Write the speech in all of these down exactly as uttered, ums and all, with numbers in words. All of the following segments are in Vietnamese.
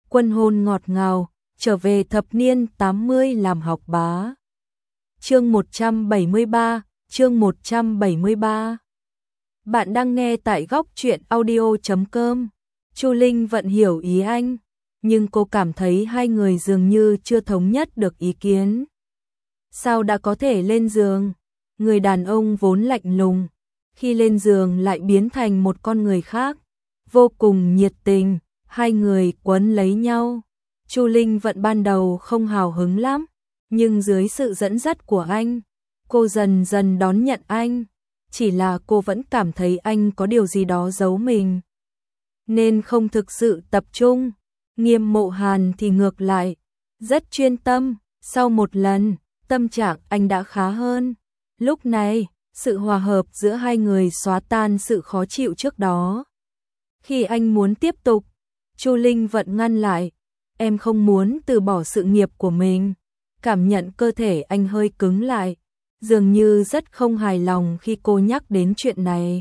Quân hôn ngọt ngào, trở về thập niên tám mươi làm học bá. Chương một trăm bảy mươi ba, chương một trăm bảy mươi ba. Bạn đang nghe tại góc truyện audio chấm com. Chu Linh Vận hiểu ý anh, nhưng cô cảm thấy hai người dường như chưa thống nhất được ý kiến. Sao đã có thể lên giường? Người đàn ông vốn lạnh lùng, khi lên giường lại biến thành một con người khác, vô cùng nhiệt tình, hai người quấn lấy nhau. Chu Linh Vận ban đầu không hào hứng lắm, nhưng dưới sự dẫn dắt của anh, cô dần dần đón nhận anh. Chỉ là cô vẫn cảm thấy anh có điều gì đó giấu mình, nên không thực sự tập trung. Nghiêm Mộ Hàn thì ngược lại, rất chuyên tâm. Sau một lần, tâm trạng anh đã khá hơn. Lúc này, sự hòa hợp giữa hai người xóa tan sự khó chịu trước đó. Khi anh muốn tiếp tục, Chu Linh Vận ngăn lại. Em không muốn từ bỏ sự nghiệp của mình. Cảm nhận cơ thể anh hơi cứng lại, dường như rất không hài lòng khi cô nhắc đến chuyện này.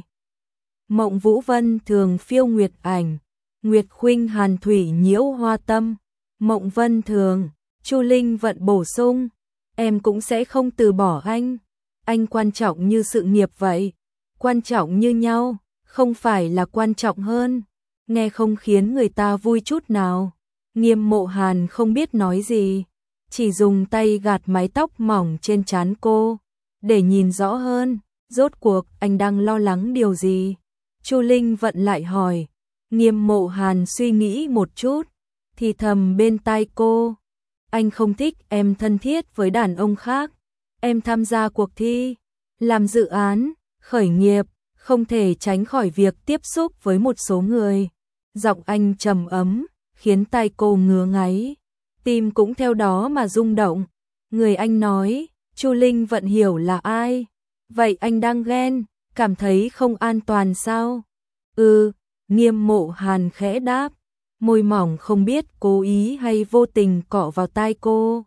Mộng Vũ Vân thường phiêu nguyệt ảnh, Nguyệt khuynh hàn thủy nhiễu hoa tâm. Mộng Vân thường, Chu Linh Vận bổ sung, em cũng sẽ không từ bỏ anh. Anh quan trọng như sự nghiệp vậy, quan trọng như nhau, không phải là quan trọng hơn. Nghe không khiến người ta vui chút nào. Nghiêm Mộ Hàn không biết nói gì, chỉ dùng tay gạt mái tóc mỏng trên trán cô, để nhìn rõ hơn, rốt cuộc anh đang lo lắng điều gì. Chu Linh Vận lại hỏi. Nghiêm Mộ Hàn suy nghĩ một chút, thì thầm bên tai cô, anh không thích em thân thiết với đàn ông khác. Em tham gia cuộc thi, làm dự án, khởi nghiệp, không thể tránh khỏi việc tiếp xúc với một số người. Giọng anh trầm ấm, khiến tai cô ngứa ngáy, tim cũng theo đó mà rung động. Người anh nói, Chu Linh Vận hiểu là ai? Vậy anh đang ghen, cảm thấy không an toàn sao? Ừ, Nghiêm Mộ Hàn khẽ đáp, môi mỏng không biết cố ý hay vô tình cọ vào tai cô.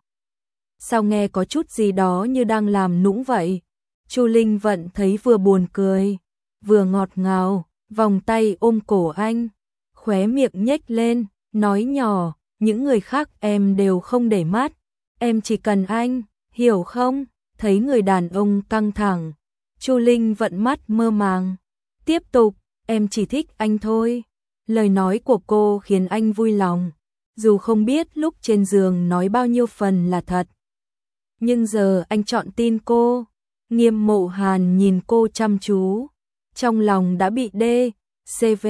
Sao nghe có chút gì đó như đang làm nũng vậy? Chu Linh Vận thấy vừa buồn cười, vừa ngọt ngào, vòng tay ôm cổ anh, khóe miệng nhếch lên, nói nhỏ, những người khác em đều không để mắt, em chỉ cần anh, hiểu không? Thấy người đàn ông căng thẳng, Chu Linh Vận mắt mơ màng, tiếp tục, em chỉ thích anh thôi. Lời nói của cô khiến anh vui lòng, dù không biết lúc trên giường nói bao nhiêu phần là thật. Nhưng giờ anh chọn tin cô. Nghiêm Mộ Hàn nhìn cô chăm chú, trong lòng đã bị D, C V,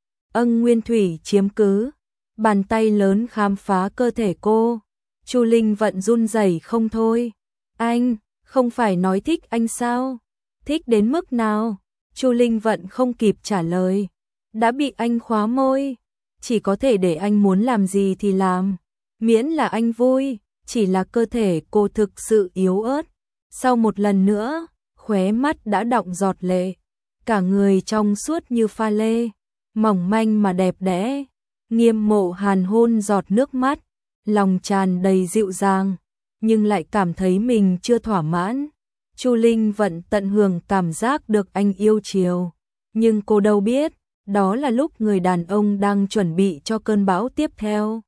Ân Nguyên Thủy chiếm cứ. Bàn tay lớn khám phá cơ thể cô. Chu Linh Vận run rẩy không thôi. Anh, không phải nói thích anh sao? Thích đến mức nào? Chu Linh Vận không kịp trả lời, đã bị anh khóa môi. Chỉ có thể để anh muốn làm gì thì làm, miễn là anh vui. Chỉ là cơ thể cô thực sự yếu ớt. Sau một lần nữa, khóe mắt đã đọng giọt lệ, cả người trong suốt như pha lê, mỏng manh mà đẹp đẽ. Nghiêm Mộ Hàn hôn giọt nước mắt, lòng tràn đầy dịu dàng, nhưng lại cảm thấy mình chưa thỏa mãn. Chu Linh Vận tận hưởng cảm giác được anh yêu chiều, nhưng cô đâu biết, đó là lúc người đàn ông đang chuẩn bị cho cơn bão tiếp theo.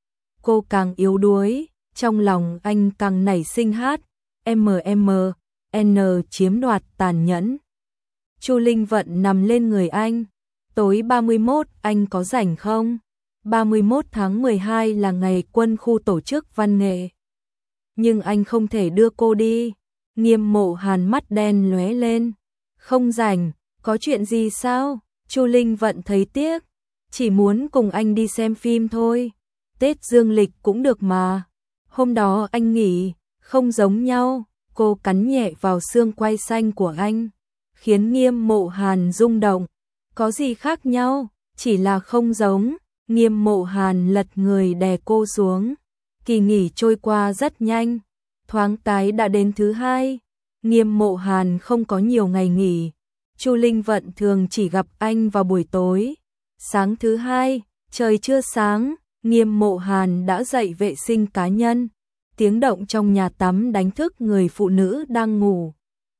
Cô càng yếu đuối, trong lòng anh càng nảy sinh hát, M M, N chiếm đoạt tàn nhẫn. Chu Linh Vận nằm lên người anh, tối ba mươi mốt anh có rảnh không? ba mươi mốt tháng mười hai là ngày quân khu tổ chức văn nghệ. Nhưng anh không thể đưa cô đi. Nghiêm Mộ Hàn mắt đen lóe lên. Không rảnh, có chuyện gì sao? Chu Linh Vận thấy tiếc, chỉ muốn cùng anh đi xem phim thôi. Tết dương lịch cũng được mà. Hôm đó anh nghỉ, không giống nhau. Cô cắn nhẹ vào xương quai xanh của anh, khiến Nghiêm Mộ Hàn rung động. Có gì khác nhau, chỉ là không giống. Nghiêm Mộ Hàn lật người đè cô xuống. Kỳ nghỉ trôi qua rất nhanh, thoáng cái đã đến thứ hai. Nghiêm Mộ Hàn không có nhiều ngày nghỉ. Chu Linh Vận thường chỉ gặp anh vào buổi tối. Sáng thứ hai, trời chưa sáng, Nghiêm Mộ Hàn đã dậy vệ sinh cá nhân. Tiếng động trong nhà tắm đánh thức người phụ nữ đang ngủ.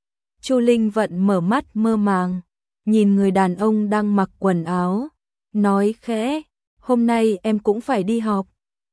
Chu Linh Vận mở mắt mơ màng, nhìn người đàn ông đang mặc quần áo, nói khẽ, hôm nay em cũng phải đi học.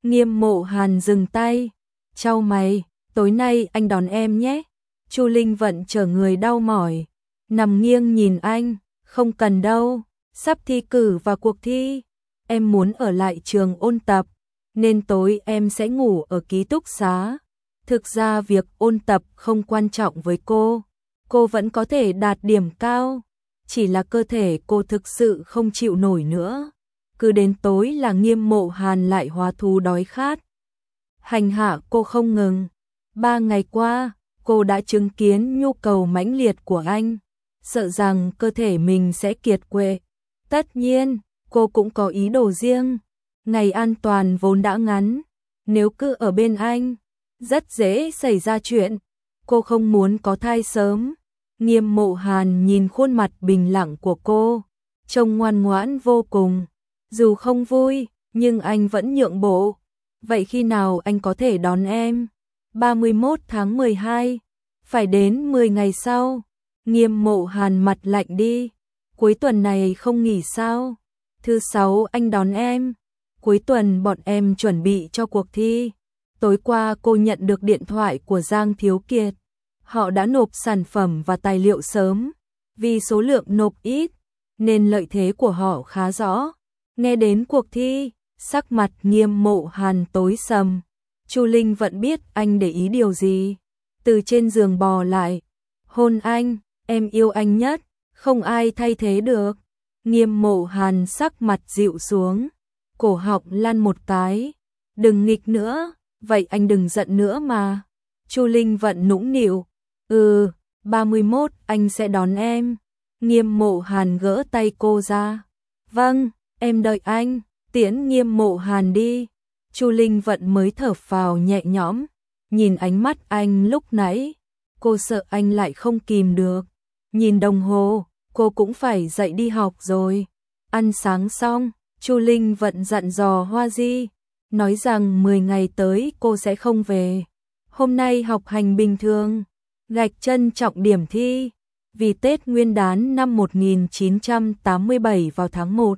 Nghiêm Mộ Hàn dừng tay, chau mày, tối nay anh đón em nhé. Chu Linh Vận chờ người đau mỏi, nằm nghiêng nhìn anh, không cần đâu, sắp thi cử và cuộc thi, em muốn ở lại trường ôn tập, nên tối em sẽ ngủ ở ký túc xá. Thực ra việc ôn tập không quan trọng với cô, cô vẫn có thể đạt điểm cao, chỉ là cơ thể cô thực sự không chịu nổi nữa. Cứ đến tối là Nghiêm Mộ Hàn lại hóa thú đói khát, hành hạ cô không ngừng. Ba ngày qua, cô đã chứng kiến nhu cầu mãnh liệt của anh, sợ rằng cơ thể mình sẽ kiệt quệ. Tất nhiên, cô cũng có ý đồ riêng, ngày an toàn vốn đã ngắn, nếu cứ ở bên anh, rất dễ xảy ra chuyện. Cô không muốn có thai sớm. Nghiêm Mộ Hàn nhìn khuôn mặt bình lặng của cô, trông ngoan ngoãn vô cùng. Dù không vui, nhưng anh vẫn nhượng bộ. Vậy khi nào anh có thể đón em? ba mươi mốt tháng mười hai, phải đến mười ngày sau. Nghiêm Mộ Hàn mặt lạnh đi. Cuối tuần này không nghỉ sao? Thứ sáu anh đón em. Cuối tuần bọn em chuẩn bị cho cuộc thi. Tối qua cô nhận được điện thoại của Giang Thiếu Kiệt. Họ đã nộp sản phẩm và tài liệu sớm. Vì số lượng nộp ít, nên lợi thế của họ khá rõ. Nghe đến cuộc thi, sắc mặt Nghiêm Mộ Hàn tối sầm. Chu Linh vẫn biết anh để ý điều gì. Từ trên giường bò lại. Hôn anh, em yêu anh nhất, không ai thay thế được. Nghiêm Mộ Hàn sắc mặt dịu xuống, cổ họng lăn một cái. Đừng nghịch nữa, vậy anh đừng giận nữa mà. Chu Linh vẫn nũng nịu. Ừ, ba mươi mốt anh sẽ đón em. Nghiêm Mộ Hàn gỡ tay cô ra. Vâng, em đợi anh. Tiễn Nghiêm Mộ Hàn đi. Chu Linh Vận mới thở phào nhẹ nhõm, nhìn ánh mắt anh lúc nãy, cô sợ anh lại không kìm được. Nhìn đồng hồ, cô cũng phải dậy đi học rồi. Ăn sáng xong, Chu Linh Vận dặn dò Hoa Di, nói rằng mười ngày tới cô sẽ không về. Hôm nay học hành bình thường, gạch chân trọng điểm thi, vì Tết Nguyên đán năm một nghìn chín trăm tám mươi bảy vào tháng một.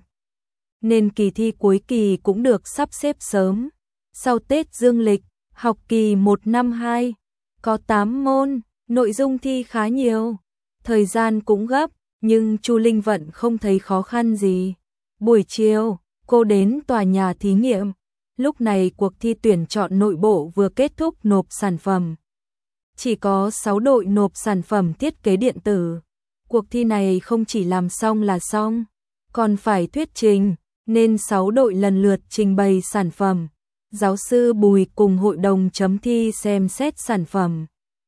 Nên kỳ thi cuối kỳ cũng được sắp xếp sớm. Sau Tết Dương lịch, học kỳ một năm hai, có tám môn, nội dung thi khá nhiều. Thời gian cũng gấp, nhưng Chu Linh Vận không thấy khó khăn gì. Buổi chiều, cô đến tòa nhà thí nghiệm. Lúc này cuộc thi tuyển chọn nội bộ vừa kết thúc nộp sản phẩm. Chỉ có sáu đội nộp sản phẩm thiết kế điện tử. Cuộc thi này không chỉ làm xong là xong, còn phải thuyết trình, nên sáu đội lần lượt trình bày sản phẩm. Giáo sư Bùi cùng hội đồng chấm thi xem xét sản phẩm.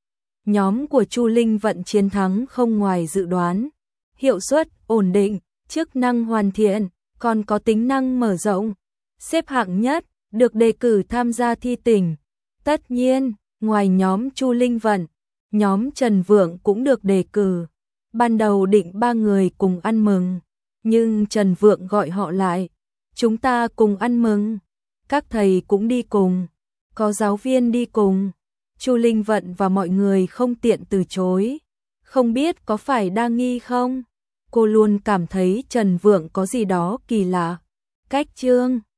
Nhóm của Chu Linh Vận chiến thắng không ngoài dự đoán. Hiệu suất ổn định, chức năng hoàn thiện, còn có tính năng mở rộng. Xếp hạng nhất, được đề cử tham gia thi tỉnh. Tất nhiên, ngoài nhóm Chu Linh Vận, nhóm Trần Vượng cũng được đề cử. Ban đầu định ba người cùng ăn mừng, nhưng Trần Vượng gọi họ lại. Chúng ta cùng ăn mừng. Các thầy cũng đi cùng, có giáo viên đi cùng. Chu Linh Vận và mọi người không tiện từ chối. Không biết có phải đa nghi không? Cô luôn cảm thấy Trần Vượng có gì đó kỳ lạ. Cách chương